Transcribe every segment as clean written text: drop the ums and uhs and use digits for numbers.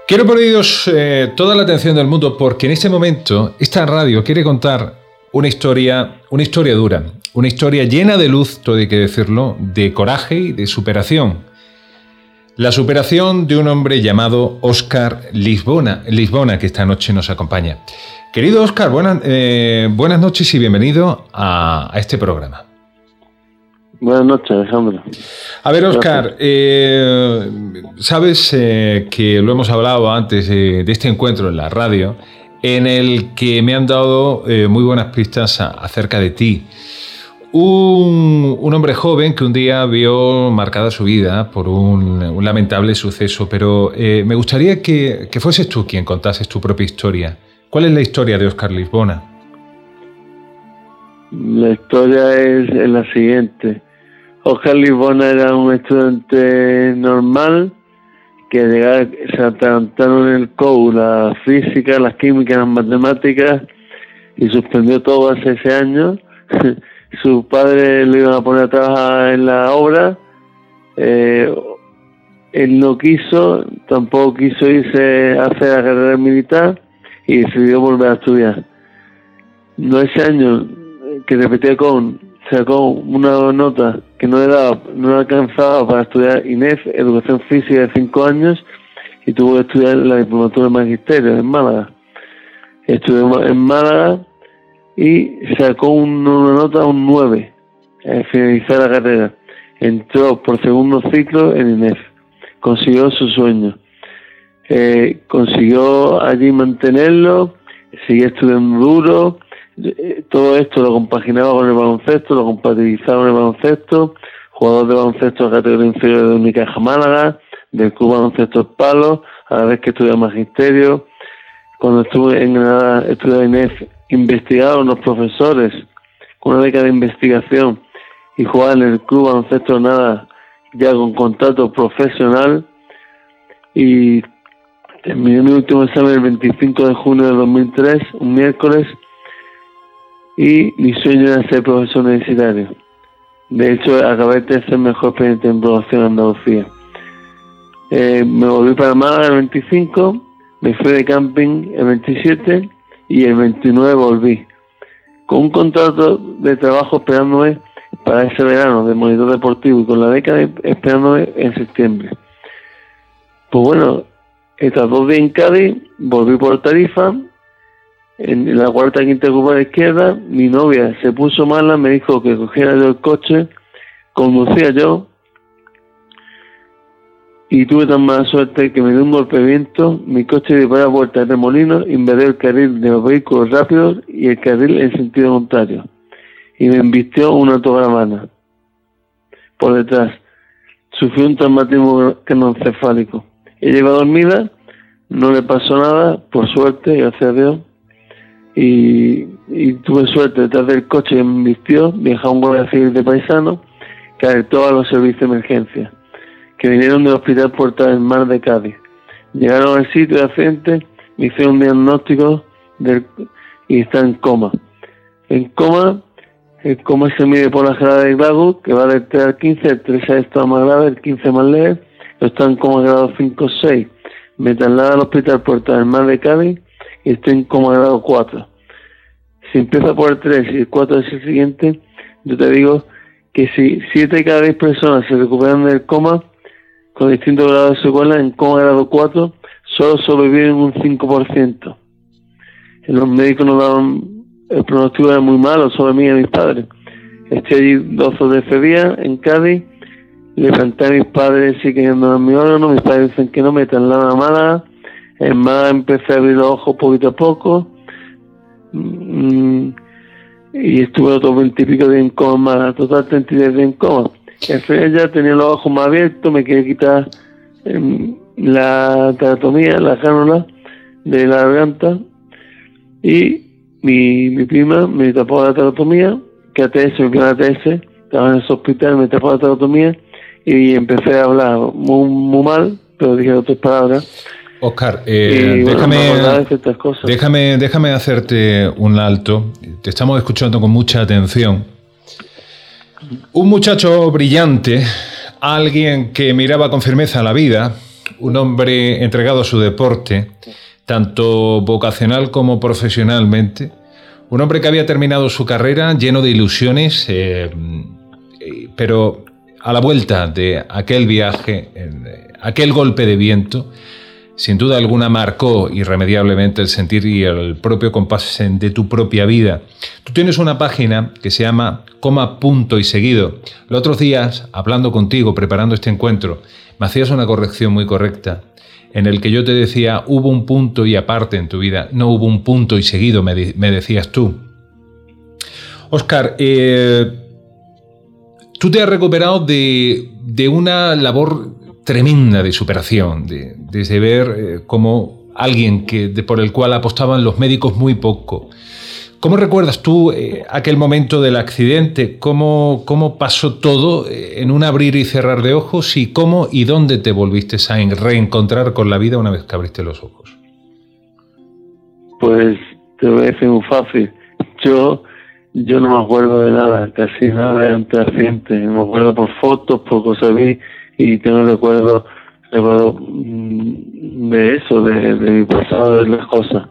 Quiero pediros toda la atención del mundo porque en este momento esta radio quiere contar una historia dura, una historia llena de luz, todo hay que decirlo, de coraje y de superación. La superación de un hombre llamado Óscar Lisbona, que esta noche nos acompaña. Querido Óscar, buenas noches y bienvenido a este programa. Buenas noches, Alejandro. A ver, Óscar, sabes que lo hemos hablado antes de este encuentro en la radio, en el que me han dado muy buenas pistas acerca de ti. Un hombre joven que un día vio marcada su vida por un lamentable suceso, pero me gustaría que fueses tú quien contases tu propia historia. ¿Cuál es la historia de Óscar Lisbona? La historia es la siguiente. Óscar Lisbona era un estudiante normal que se atragantaron en el COU, la física, las químicas, las matemáticas, y suspendió todo hace 6 años. Su padre lo iban a poner a trabajar en la obra. Él no quiso, tampoco quiso irse a hacer la carrera militar y decidió volver a estudiar. No, ese año que repetía sacó una nota que no alcanzaba para estudiar INEF, Educación Física de 5 años, y tuvo que estudiar la diplomatura de Magisterio en Málaga. Estudió en Málaga y sacó una nota, un 9, al finalizar la carrera. Entró por segundo ciclo en INEF. Consiguió su sueño. Consiguió allí mantenerlo, siguió estudiando duro. Todo esto lo compaginaba con el baloncesto, lo compatibilizaba con el baloncesto. Jugador de baloncesto de categoría inferior de Unicaja Málaga, del Club Baloncesto Palos, a la vez que estudió Magisterio. Cuando estuvo en Granada, estudió en INEF, investigaron los profesores con una beca de investigación y jugaba en el Club Baloncesto Granada ya con contrato profesional, y terminé mi último examen el 25 de junio de 2003, un miércoles, y mi sueño era ser profesor universitario. De hecho, acabé de ser mejor expediente en promoción en Andalucía. Me volví para Málaga el 25, me fui de camping el 27 y el 29 volví, con un contrato de trabajo esperándome para ese verano de monitor deportivo y con la beca esperándome en septiembre. Pues bueno, estas 2 días en Cádiz, volví por Tarifa. En la cuarta quinta curva a la izquierda, mi novia se puso mala, me dijo que cogiera yo el coche, conducía yo, y tuve tan mala suerte que me dio un golpe de viento, mi coche disparó a vuelta de remolino, invadió el carril de los vehículos rápidos y el carril en sentido contrario, y me embistió una autocaravana por detrás. Sufrí un traumatismo craneoencefálico. Ella iba dormida, no le pasó nada, por suerte, gracias a Dios. Y tuve suerte detrás del coche que me embistió, viajaba un guardia civil de paisano que alertó a los servicios de emergencia, que vinieron del Hospital Puerta del Mar de Cádiz. Llegaron al sitio de accidente, me hicieron un diagnóstico y está en coma. En coma, el coma se mide por la escala de Gladwell, que va del 3 al 15, el 3 está más grave, el 15 más leve. Yo estaba en coma grado 5 o 6. Me traslada al Hospital Puerta del Mar de Cádiz y estoy en coma grado 4. Si empieza por el 3 y el 4 es el siguiente, yo te digo que si 7 de cada 10 personas se recuperan del coma con distintos grados de secuelas, en coma grado 4 solo sobreviven un 5%. Los médicos nos daban, el pronóstico era muy malo sobre mí y a mis padres. Estoy allí 12 o 13 días en Cádiz, le planteé a mis padres si querían donar mi órgano, mis padres dicen que no, me trasladan a Málaga. En Málaga empecé a abrir los ojos poquito a poco, y estuve otros 20 y pico días en coma en Málaga, total 33 días en coma. Al final ya tenía los ojos más abiertos, me quería quitar la tratomía, la cánula de la garganta, y mi prima me tapó la tratomía, que ATS, me quedó ATS, estaba en ese hospital, me tapó la tratomía y empecé a hablar muy mal, pero dije otras palabras. Óscar, bueno, déjame hacerte un alto. Te estamos escuchando con mucha atención. Un muchacho brillante, alguien que miraba con firmeza la vida, un hombre entregado a su deporte, tanto vocacional como profesionalmente, un hombre que había terminado su carrera lleno de ilusiones, pero a la vuelta de aquel viaje, aquel golpe de viento, sin duda alguna marcó irremediablemente el sentir y el propio compás de tu propia vida. Tú tienes una página que se llama Coma, Punto y Seguido. Los otros días, hablando contigo, preparando este encuentro, me hacías una corrección muy correcta, en el que yo te decía, hubo un punto y aparte en tu vida, no hubo un punto y seguido, me decías tú. Óscar, tú te has recuperado de una labor tremenda de superación, de ver cómo alguien por el cual apostaban los médicos muy poco. ¿Cómo recuerdas tú aquel momento del accidente? ¿Cómo pasó todo en un abrir y cerrar de ojos? ¿Y cómo y dónde te volviste a reencontrar con la vida una vez que abriste los ojos? Pues te voy a decir muy fácil. Yo no me acuerdo de nada, casi nada de antes del accidente. Me acuerdo por fotos, por cosas vi, y tengo recuerdo de eso, de mi pasado, de las cosas.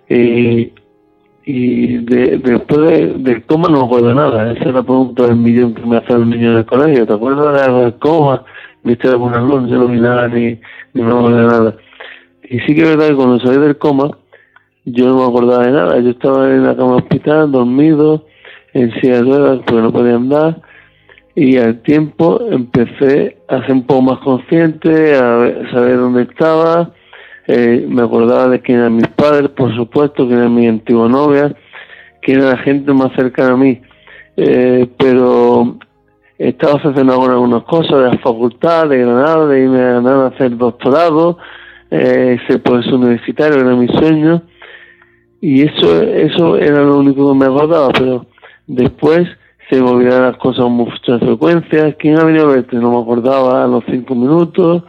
Y después del coma no me acuerdo de nada. Esa es la pregunta del millón que me hacen los niños del colegio. ¿Te acuerdas de algo del coma? ¿Viste alguna luz? Yo no vi nada, ni me acuerdo de nada. Y sí que es verdad que cuando salí del coma, yo no me acordaba de nada. Yo estaba en la cama del hospital, dormido, en silla de ruedas, porque no podía andar. Y al tiempo empecé a ser un poco más consciente, a saber dónde estaba. Me acordaba de quién eran mis padres, por supuesto, quién era mi antigua novia, quién era la gente más cercana a mí. Pero estaba obsesionado con algunas cosas de la facultad, de Granada, de irme a Granada a hacer doctorado, ser profesor universitario, era mi sueño. Y eso era lo único que me acordaba, pero después se me olvidaban las cosas con mucha frecuencia. ¿Quién ha venido a verte? No me acordaba a los 5 minutos.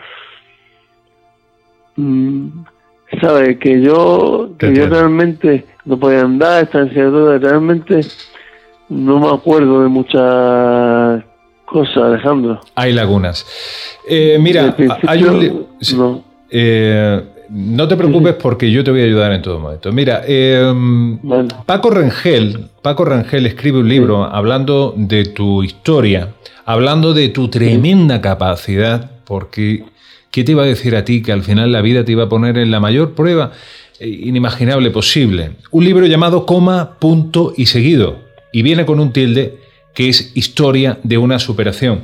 ¿Sabes? Que yo realmente no podía andar, estaba en silla de ruedas, realmente no me acuerdo de muchas cosas, Alejandro. Hay lagunas. Mira, hay un... No te preocupes porque yo te voy a ayudar en todo momento. Mira, bueno. Paco Rangel escribe un libro hablando de tu historia, hablando de tu tremenda capacidad, porque ¿qué te iba a decir a ti que al final la vida te iba a poner en la mayor prueba inimaginable posible? Un libro llamado Coma, Punto y Seguido, y viene con un tilde que es historia de una superación.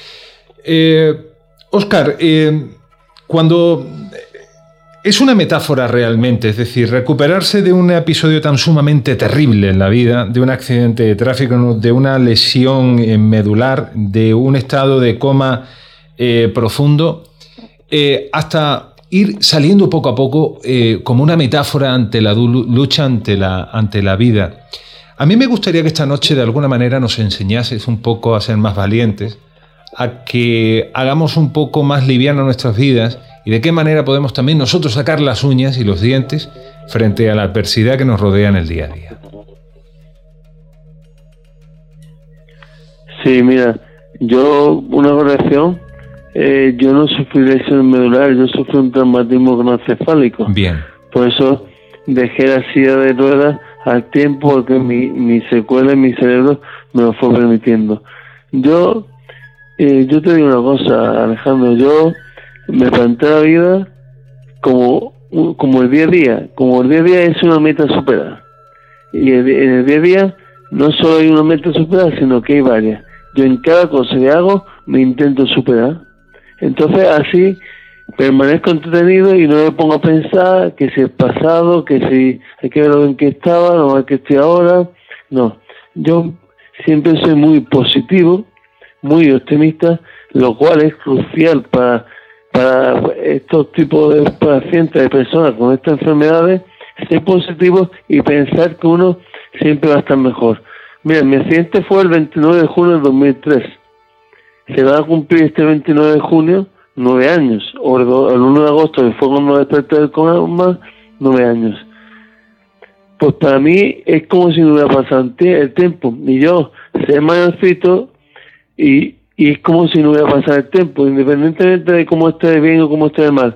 Óscar, cuando... Es una metáfora realmente, es decir, recuperarse de un episodio tan sumamente terrible en la vida, de un accidente de tráfico, de una lesión medular, de un estado de coma profundo, hasta ir saliendo poco a poco como una metáfora ante la lucha ante la vida. A mí me gustaría que esta noche de alguna manera nos enseñases un poco a ser más valientes, a que hagamos un poco más livianas nuestras vidas y de qué manera podemos también nosotros sacar las uñas y los dientes frente a la adversidad que nos rodea en el día a día. Sí, mira, yo, una corrección, yo no sufrí lesiones medulares, yo sufrí un traumatismo craneoencefálico. Bien. Por eso dejé la silla de ruedas al tiempo, porque mi secuela en mi cerebro me lo fue permitiendo. Yo te digo una cosa, Alejandro, yo me planteé la vida como el día a día. Como el día a día es una meta superada. Y en el día a día no solo hay una meta superada, sino que hay varias. Yo en cada cosa que hago me intento superar. Entonces así permanezco entretenido y no me pongo a pensar que si el pasado, que si hay que ver lo en que estaba, lo mal que estoy ahora. No, yo siempre soy muy positivo, muy optimista, lo cual es crucial para estos tipos de pacientes, de personas con estas enfermedades, ser positivo y pensar que uno siempre va a estar mejor. Mira, mi accidente fue el 29 de junio del 2003. Se va a cumplir este 29 de junio 9 años, o el 1 de agosto, que fue cuando desperté del coma, 9 años. Pues para mí es como si no hubiera pasado el tiempo. Y yo, ser mayorcito, y es como si no hubiera pasado el tiempo, independientemente de cómo esté bien o cómo esté mal.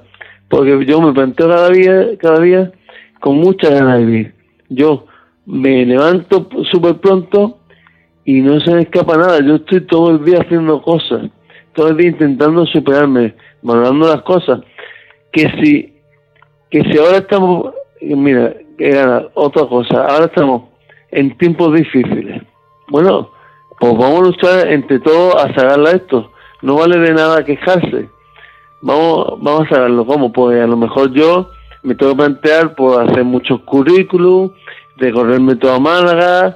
porque yo me planteo cada día con muchas ganas de vivir. Yo me levanto súper pronto y no se me escapa nada. Yo estoy todo el día haciendo cosas, todo el día intentando superarme, valorando las cosas. Que si ahora estamos, mira, otra cosa, ahora estamos en tiempos difíciles. Bueno, pues vamos a luchar entre todos a sacarla esto. No vale de nada quejarse. Vamos a sacarlo. ¿Cómo? Pues a lo mejor yo me tengo que plantear por hacer muchos currículum, recorrerme toda Málaga,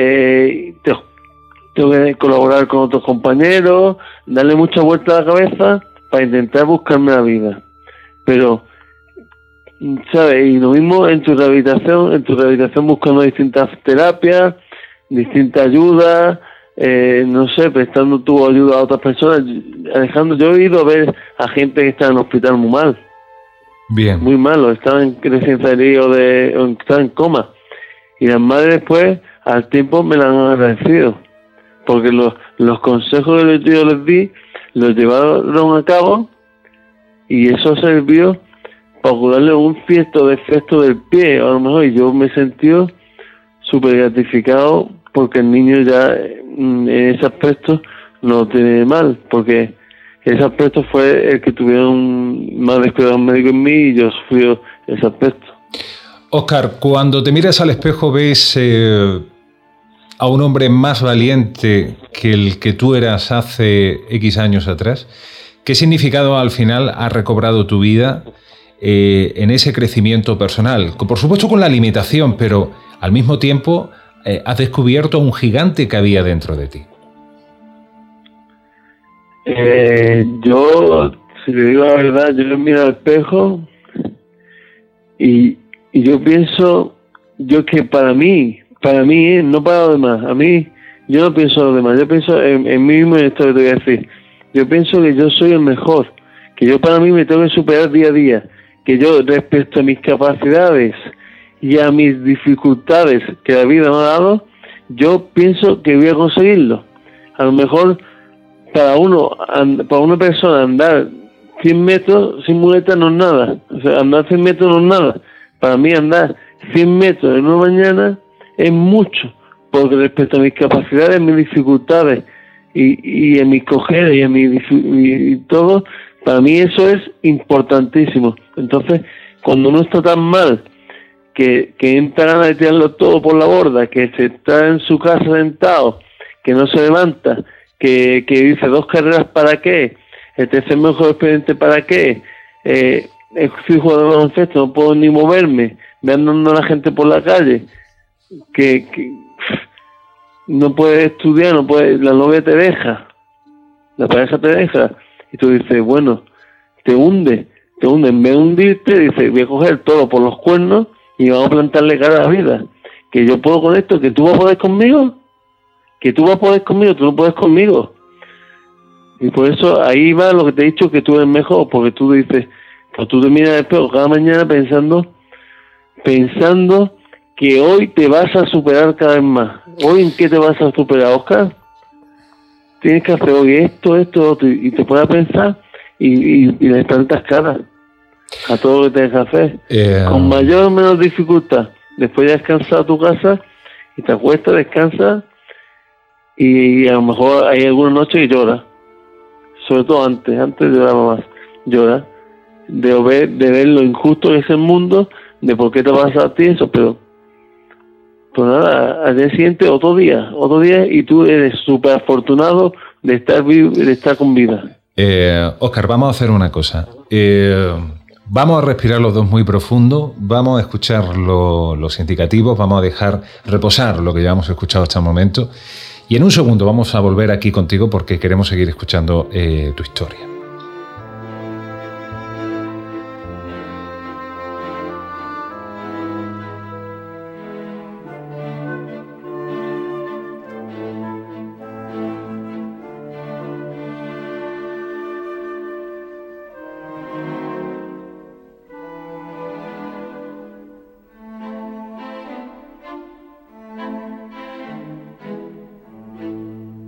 tengo que colaborar con otros compañeros, darle mucha vuelta a la cabeza para intentar buscarme la vida. Pero, ¿sabes? Y lo mismo en tu rehabilitación buscando distintas terapias, distintas ayudas, no sé, prestando tu ayuda a otras personas. Alejandro, yo he ido a ver a gente que está en el hospital muy mal. Bien. Muy malo, estaban en creciencería o estaban en coma. Y las madres después, al tiempo, me la han agradecido. Porque los consejos que yo les di, los llevaron a cabo y eso sirvió para curarle un cierto defecto del pie, a lo mejor, y yo me he sentido súper gratificado porque el niño ya en ese aspecto no lo tiene mal, porque ese aspecto fue el que tuvieron más descuidado médico en mí y yo sufrí ese aspecto. Óscar, cuando te miras al espejo ves a un hombre más valiente que el que tú eras hace X años atrás. ¿Qué significado al final ha recobrado tu vida en ese crecimiento personal? Por supuesto con la limitación, pero al mismo tiempo has descubierto un gigante que había dentro de ti. Yo, si te digo la verdad, yo me miro al espejo y yo pienso, que para mí, no para los demás, a mí, yo no pienso en los demás, yo pienso en mí mismo, en esto que te voy a decir. Yo pienso que yo soy el mejor, que yo para mí me tengo que superar día a día, que yo respecto a mis capacidades y a mis dificultades que la vida me ha dado, yo pienso que voy a conseguirlo. A lo mejor para una persona andar 100 metros sin muleta no es nada, o sea, andar 100 metros no es nada. Para mí andar 100 metros en una mañana es mucho, porque respecto a mis capacidades, mis dificultades y en mis cojeres y todo, para mí eso es importantísimo. Entonces, cuando uno está tan mal, que entra ganas de tirarlo todo por la borda, que se está en su casa sentado, que no se levanta, que dice 2 carreras para qué, el tercer mejor expediente para qué, soy jugador de baloncesto, no puedo ni moverme, me andando a la gente por la calle, que no puedes estudiar, la novia te deja, la pareja te deja, y tú dices, bueno, te hunde, en vez de hundirte, dices, voy a coger todo por los cuernos y vamos a plantarle cara a la vida, que yo puedo con esto, que tú vas a poder conmigo, tú no puedes conmigo. Y por eso ahí va lo que te he dicho, que tú eres mejor, porque tú dices, pues tú te miras al espejo cada mañana pensando que hoy te vas a superar cada vez más. ¿Hoy en qué te vas a superar, Óscar? Tienes que hacer hoy esto, otro, y te puedes pensar y le plantas cara a todo lo que tienes que hacer. Con mayor o menos dificultad. Después ya has descansado a tu casa y te acuestas, descansas y a lo mejor hay alguna noche que lloras. Sobre todo antes lloraba más. Llora de ver lo injusto que es el mundo, de por qué te pasa a ti eso, pero pues nada, al día siguiente otro día y tú eres súper afortunado de estar vivo, de estar con vida. Óscar, vamos a hacer una cosa. Vamos a respirar los dos muy profundo, vamos a escuchar los indicativos, vamos a dejar reposar lo que llevamos escuchado hasta el momento y en un segundo vamos a volver aquí contigo porque queremos seguir escuchando tu historia.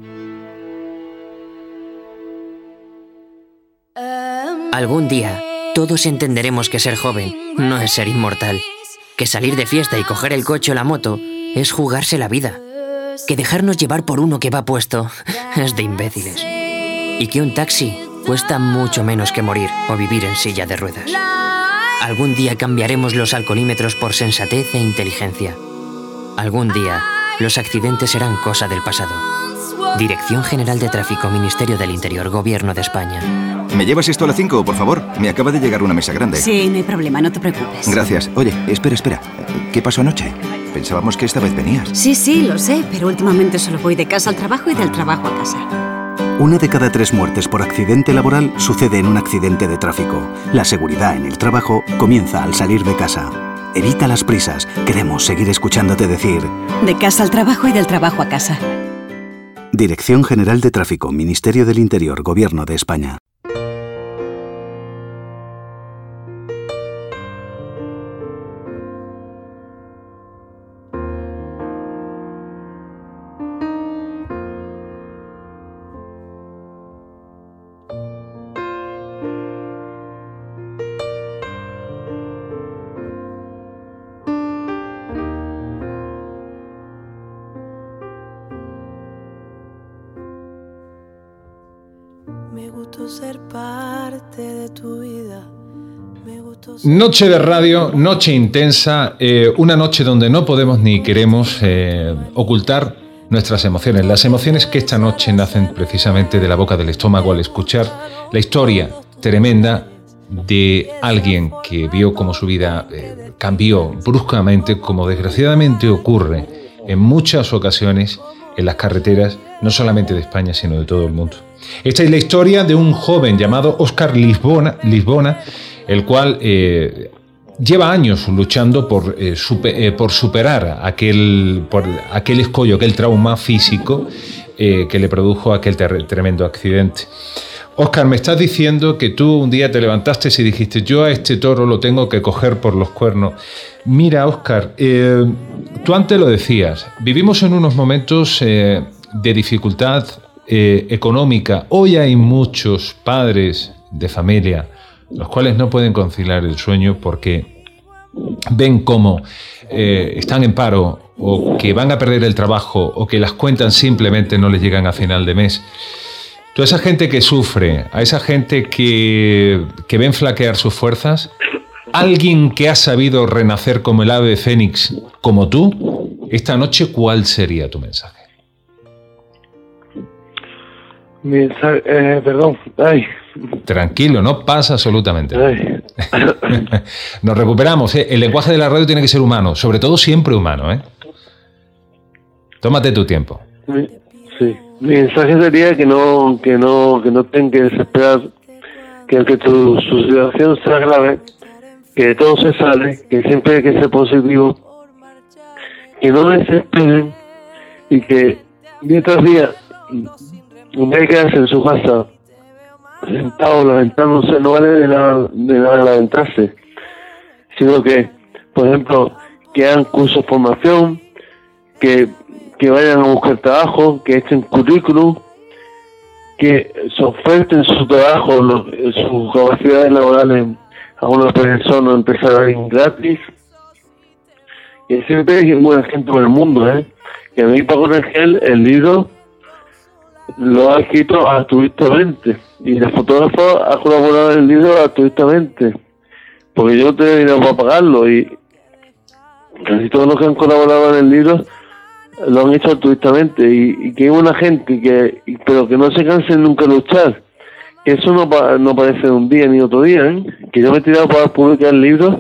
Algún día todos entenderemos que ser joven no es ser inmortal, que salir de fiesta y coger el coche o la moto es jugarse la vida, que dejarnos llevar por uno que va puesto es de imbéciles, y que un taxi cuesta mucho menos que morir o vivir en silla de ruedas. Algún día cambiaremos los alcoholímetros por sensatez e inteligencia. Algún día los accidentes serán cosa del pasado. Dirección General de Tráfico, Ministerio del Interior, Gobierno de España. ¿Me llevas esto a las 5, por favor? Me acaba de llegar una mesa grande. Sí, no hay problema, no te preocupes. Gracias. Oye, espera. ¿Qué pasó anoche? Pensábamos que esta vez venías. Sí, lo sé, pero últimamente solo voy de casa al trabajo y del trabajo a casa. 1 de cada 3 muertes por accidente laboral sucede en un accidente de tráfico. La seguridad en el trabajo comienza al salir de casa. Evita las prisas. Queremos seguir escuchándote decir... De casa al trabajo y del trabajo a casa. Dirección General de Tráfico, Ministerio del Interior, Gobierno de España. Ser parte de tu vida. Noche de radio, noche intensa, una noche donde no podemos ni queremos ocultar nuestras emociones. Las emociones que esta noche nacen precisamente de la boca del estómago al escuchar la historia tremenda de alguien que vio cómo su vida cambió bruscamente, como desgraciadamente ocurre en muchas ocasiones en las carreteras, no solamente de España, sino de todo el mundo. Esta es la historia de un joven llamado Óscar Lisbona, el cual lleva años luchando por superar aquel escollo, aquel trauma físico que le produjo aquel tremendo accidente. Óscar, me estás diciendo que tú un día te levantaste y dijiste: yo a este toro lo tengo que coger por los cuernos. Mira, Óscar, tú antes lo decías, vivimos en unos momentos de dificultad económica. Hoy hay muchos padres de familia los cuales no pueden conciliar el sueño porque ven cómo están en paro, o que van a perder el trabajo, o que las cuentas simplemente no les llegan a final de mes. Toda esa gente que sufre, a esa gente que ven flaquear sus fuerzas, alguien que ha sabido renacer como el ave fénix, como tú, esta noche, ¿cuál sería tu mensaje? Perdón. Ay. Tranquilo, no pasa absolutamente nada. Nos recuperamos, ¿eh? El lenguaje de la radio tiene que ser humano, sobre todo siempre humano, ¿eh? Tómate tu tiempo. Sí. Mi mensaje sería que no tengan que desesperar, que aunque su situación sea grave, que de todo se sale, que siempre hay que ser positivo, que no desesperen y que día tras día, en vez de quedarse en su casa sentado lamentándose, no vale de nada lamentarse, sino que, por ejemplo, que hagan cursos de formación, que vayan a buscar trabajo, que echen currículum, que se oferten su trabajo, sus capacidades laborales a una persona, empezar a ir gratis. Y siempre hay buena gente por el mundo, que a mí, Paco Rangel, el libro lo ha escrito altruistamente y el fotógrafo ha colaborado en el libro altruistamente, porque yo no tengo dinero para pagarlo, y casi todos los que han colaborado en el libro lo han hecho altruistamente, y que hay una gente pero que no se canse nunca de luchar, que eso no parece de un día ni otro día, que yo me he tirado para publicar el libro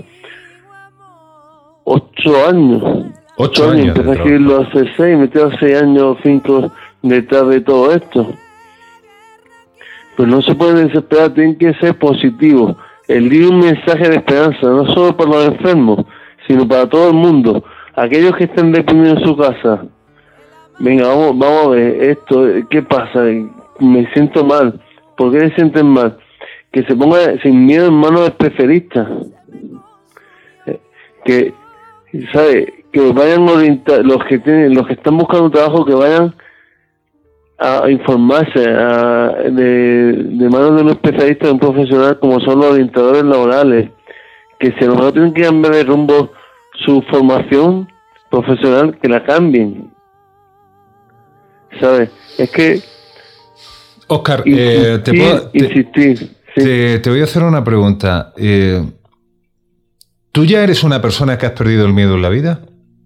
8 años. 8 años. Empecé a escribirlo hace 6, me he tirado 6 años, 5 detrás de todo esto. Pero no se pueden desesperar, tienen que ser positivos. El libro es un mensaje de esperanza, no solo para los enfermos, sino para todo el mundo. Aquellos que estén deprimidos en su casa, venga, vamos a ver esto, ¿qué pasa? Me siento mal. ¿Por qué se sienten mal? Que se ponga sin miedo en manos de especialistas. Que, ¿sabe? Que vayan orientar, los que están buscando trabajo, que vayan a informarse de manos de un especialista, de un profesional, como son los orientadores laborales, que si a lo mejor tienen que cambiar de rumbo su formación profesional, que la cambien, ¿sabes? Es que Óscar, insistir. Sí. Te voy a hacer una pregunta. ¿Tú ya eres una persona que has perdido el miedo en la vida?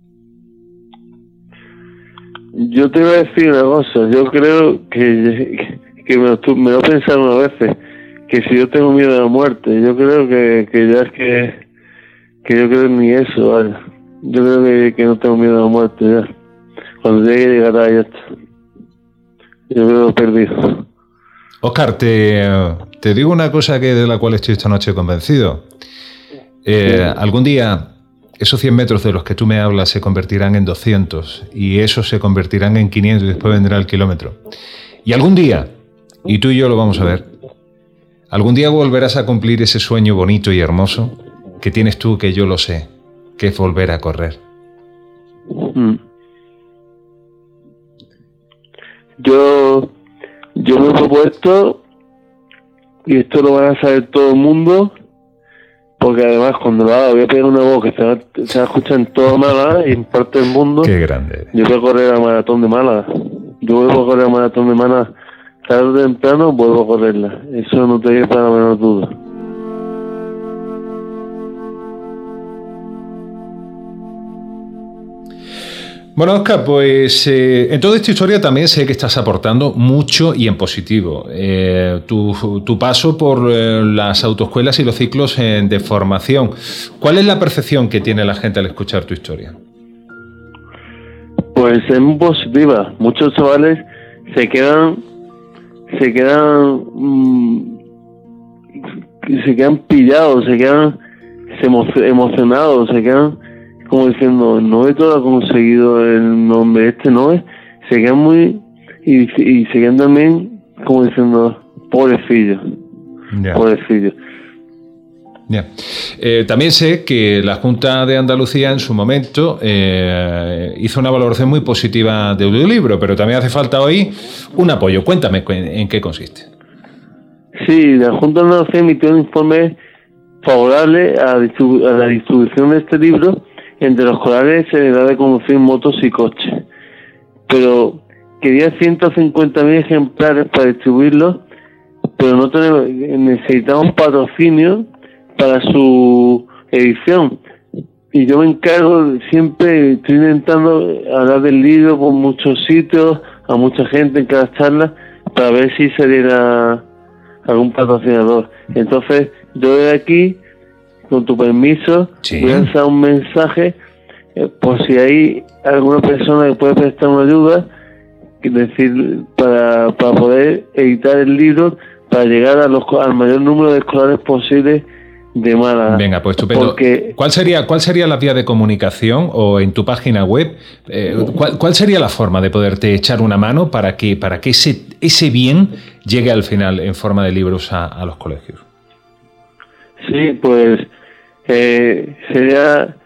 Yo te voy a decir una cosa. Yo creo que me lo he pensado una vez, que si yo tengo miedo a la muerte, yo creo que ya es que yo creo ni eso, ¿vale? Yo creo que no tengo miedo a la muerte ya. Cuando llegará ya está. Yo creo que lo he perdido. Óscar, te digo una cosa de la cual estoy esta noche convencido. Algún día esos 100 metros de los que tú me hablas se convertirán en 200 y esos se convertirán en 500 y después vendrá el kilómetro. Y algún día, y tú y yo lo vamos a ver, algún día volverás a cumplir ese sueño bonito y hermoso que tienes tú, que yo lo sé, que es volver a correr. Yo me he propuesto, y esto lo van a saber todo el mundo, porque además cuando lo haga voy a pegar una voz que se va a escuchar en toda Málaga y en parte del mundo. Qué grande. Yo voy a correr la maratón de Málaga. Yo vuelvo a correr la maratón de Málaga. Tarde o temprano vuelvo a correrla. Eso no te lleva para la menor duda. Bueno, Óscar, pues en toda esta historia también sé que estás aportando mucho y en positivo. Tu paso por las autoescuelas y los ciclos de formación. ¿Cuál es la percepción que tiene la gente al escuchar tu historia? Pues es muy positiva. Muchos chavales se quedan pillados, se quedan emocionados, se quedan como diciendo, no he todo conseguido el nombre, no es, se quedan muy, y se quedan también como diciendo, pobrecillo, pobrecillo. También sé que la Junta de Andalucía en su momento hizo una valoración muy positiva de tu libro, pero también hace falta hoy un apoyo. Cuéntame en qué consiste. Sí, la Junta de Andalucía emitió un informe favorable a la distribución de este libro entre los escolares en edad de conducir motos y coches, pero quería 150.000 ejemplares para distribuirlos, pero necesitamos patrocinio para su edición, y yo me encargo, siempre estoy intentando hablar del libro por muchos sitios, a mucha gente en cada charla, para ver si se diera algún patrocinador. Entonces yo de aquí, con tu permiso, sí, voy a lanzar un mensaje por si hay alguna persona que puede prestar una ayuda, es decir, para poder editar el libro, para llegar al mayor número de escolares posible de Málaga. Venga, pues estupendo. Porque, ¿Cuál sería la vía de comunicación o en tu página web? ¿Cuál sería la forma de poderte echar una mano para que ese bien llegue al final en forma de libros a los colegios? Sí, pues sería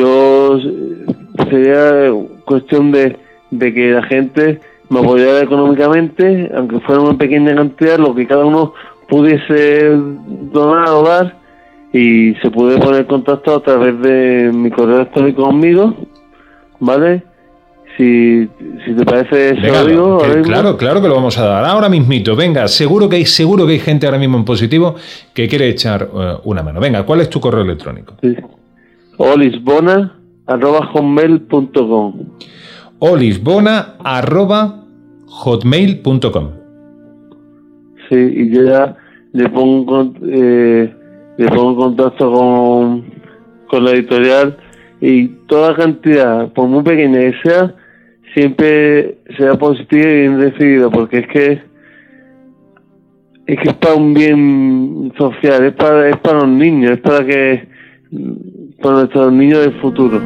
cuestión de que la gente me apoyara económicamente, aunque fuera una pequeña cantidad, lo que cada uno pudiese donar o dar, y se puede poner en contacto a través de mi correo electrónico conmigo, ¿vale? Si te parece, eso venga, lo digo. Claro que lo vamos a dar ahora mismito. Venga, seguro que hay gente ahora mismo en positivo que quiere echar una mano. Venga, ¿cuál es tu correo electrónico? Sí. olisbona@hotmail.com. olisbona@hotmail.com. Sí, y yo ya le pongo en contacto con la editorial, y toda cantidad, por muy pequeña que sea, siempre será positiva y bien recibida, porque es que es para un bien social, es para los niños, es para nuestros niños del futuro.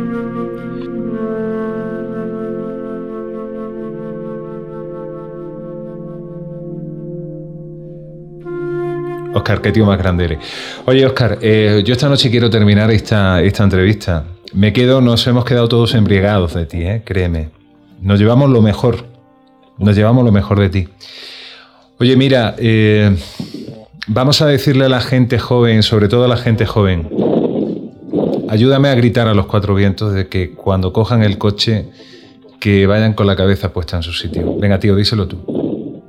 Óscar, qué tío más grande eres. Oye, Óscar, yo esta noche quiero terminar esta entrevista. Nos hemos quedado todos embriagados de ti, créeme. Nos llevamos lo mejor Nos llevamos lo mejor de ti. Oye, mira, vamos a decirle a la gente joven, sobre todo a la gente joven, ayúdame a gritar a los cuatro vientos de que cuando cojan el coche, que vayan con la cabeza puesta en su sitio. Venga, tío, díselo tú.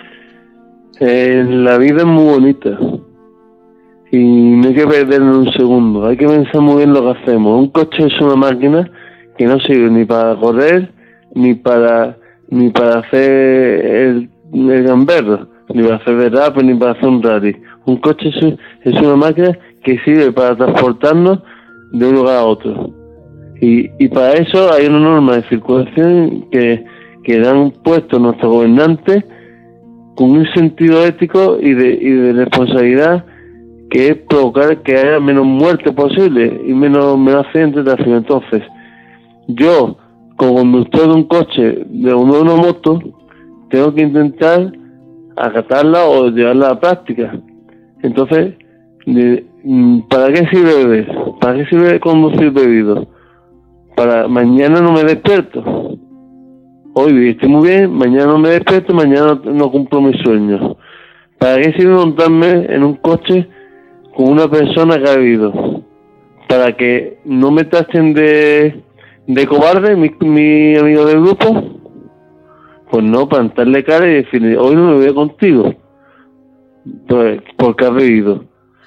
La vida es muy bonita y no hay que perderlo un segundo. Hay que pensar muy bien lo que hacemos. Un coche es una máquina que no sirve ni para correr, ni para hacer el gamberro, ni para hacer derrape, ni para hacer un rally. Un coche es una máquina que sirve para transportarnos de un lugar a otro. Y para eso hay una norma de circulación que han puesto nuestros gobernantes con un sentido ético y de responsabilidad, que es provocar que haya menos muerte posible y menos accidentes de tráfico. Entonces, yo, como conductor de un coche, de una moto, tengo que intentar acatarla o llevarla a la práctica. Entonces, ¿para qué sirve beber? ¿Para qué sirve conducir bebido? Para mañana no me despierto. Hoy estoy muy bien, mañana no me despierto, mañana no cumplo mis sueños. ¿Para qué sirve montarme en un coche con una persona que ha bebido? ¿Para que no me tachen de cobarde mi amigo del grupo? Pues no, para plantarle cara y decirle, hoy no me voy contigo, pues porque has bebido.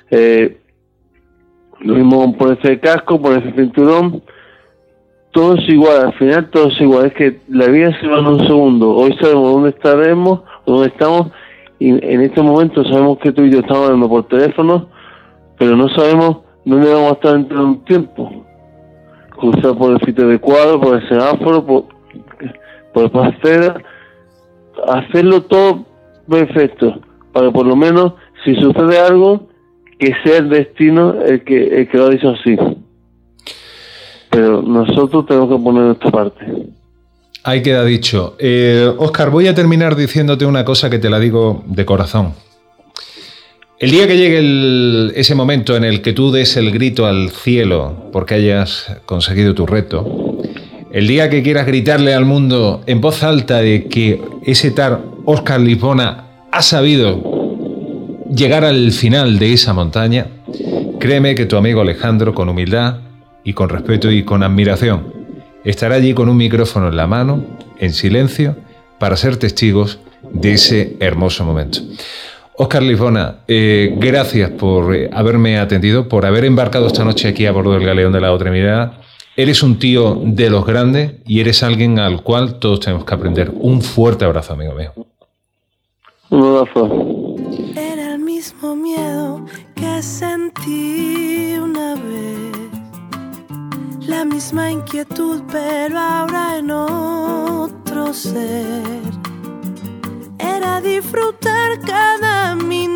Lo mismo ponerse el casco, ponerse el cinturón, todo es igual, al final todo es igual. Es que la vida se va en un segundo. Hoy sabemos dónde estaremos, dónde estamos, y en este momento sabemos que tú y yo estamos hablando por teléfono, pero no sabemos dónde vamos a estar dentro de un tiempo. Cruzar por el sitio adecuado, por el semáforo, por el paseo, hacerlo todo perfecto, para por lo menos, si sucede algo, que sea el destino el que lo ha dicho así. Pero nosotros tenemos que poner nuestra parte. Ahí queda dicho. Óscar, voy a terminar diciéndote una cosa que te la digo de corazón. El día que llegue ese momento en el que tú des el grito al cielo porque hayas conseguido tu reto, el día que quieras gritarle al mundo en voz alta de que ese tal Óscar Lisbona ha sabido llegar al final de esa montaña, créeme que tu amigo Alejandro, con humildad y con respeto y con admiración, estará allí con un micrófono en la mano, en silencio, para ser testigos de ese hermoso momento. Óscar Lisbona, gracias por haberme atendido, por haber embarcado esta noche aquí a bordo del galeón de La Otra Mirada. Eres un tío de los grandes y eres alguien al cual todos tenemos que aprender. Un fuerte abrazo, amigo mío. Un abrazo. Era el mismo miedo que sentí una vez, la misma inquietud, pero ahora en otro ser. Era disfrutar cada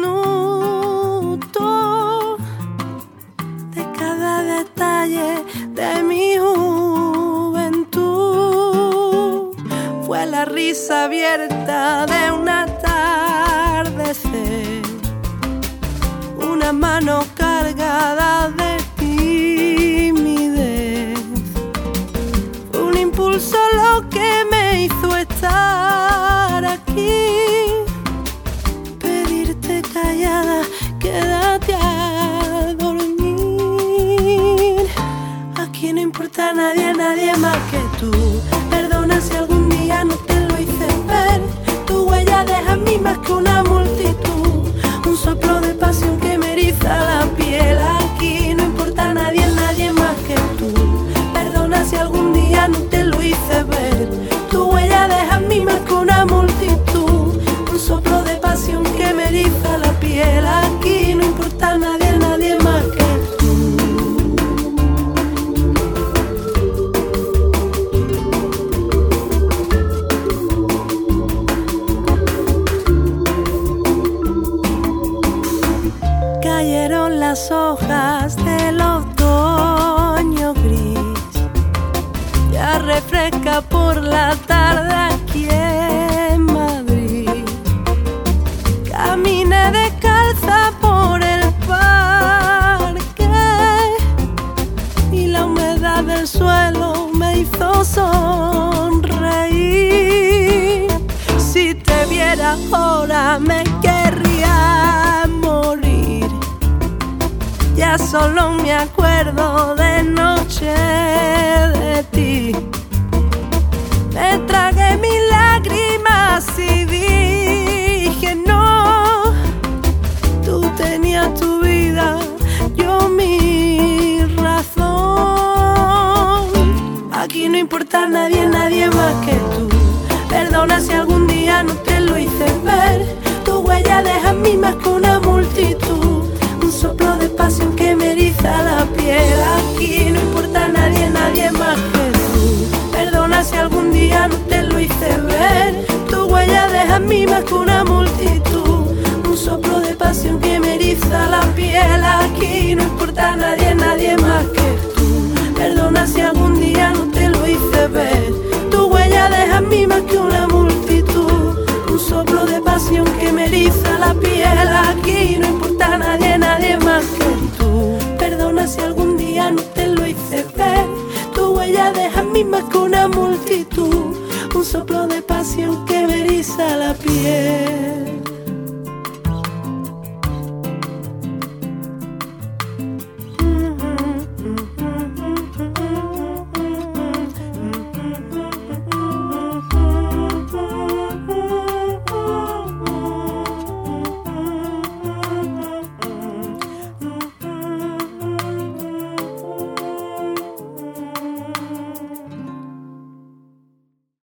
minuto de cada detalle de mi juventud. Fue la risa abierta de un atardecer, una mano cargada de timidez, un impulso lo que me hizo estar aquí, pedirte callada, quédate a dormir. Aquí no importa a nadie más que tú. Perdona si algún día no te lo hice ver. Tu huella deja en mí más que una multitud, un soplo de pasión que me eriza la piel. Aquí no importa a nadie más que tú. Perdona si algún día no te lo hice ver. Tu huella deja en mí más que una multitud, un soplo de pasión que me eriza la piel. Aquí no importa a nadie más que tú. Cayeron las hojas del otoño gris, ya refresca por la tarde aquí en Madrid. Caminé descalza por el parque y la humedad del suelo me hizo sonreír. cualquiera hora me querría morir. Ya solo me acuerdo de noche de ti. Me tragué mis lágrimas y dije no. Tú tenías tu vida, yo mi razón. Aquí no importa nadie, nadie más que tú. Perdona si algún día no te lo hice ver. Tu huella deja en mí más que una multitud. Un soplo de pasión que me eriza la piel. Aquí no importa nadie, nadie más que tú. Perdona si algún día no te lo hice ver. Tu huella deja en mí más que una multitud. Un soplo de pasión que me eriza la piel. Aquí no importa nadie, nadie más que tú. Perdona si algún día no te lo hice ver. Tu huella deja en mí más que una multitud. Un soplo de pasión que me eriza la piel. Aquí no importa nadie, nadie más que tú. Perdona si algún día no te lo hice ver. Tu huella deja en mí más que una multitud. Un soplo de pasión que me eriza la piel.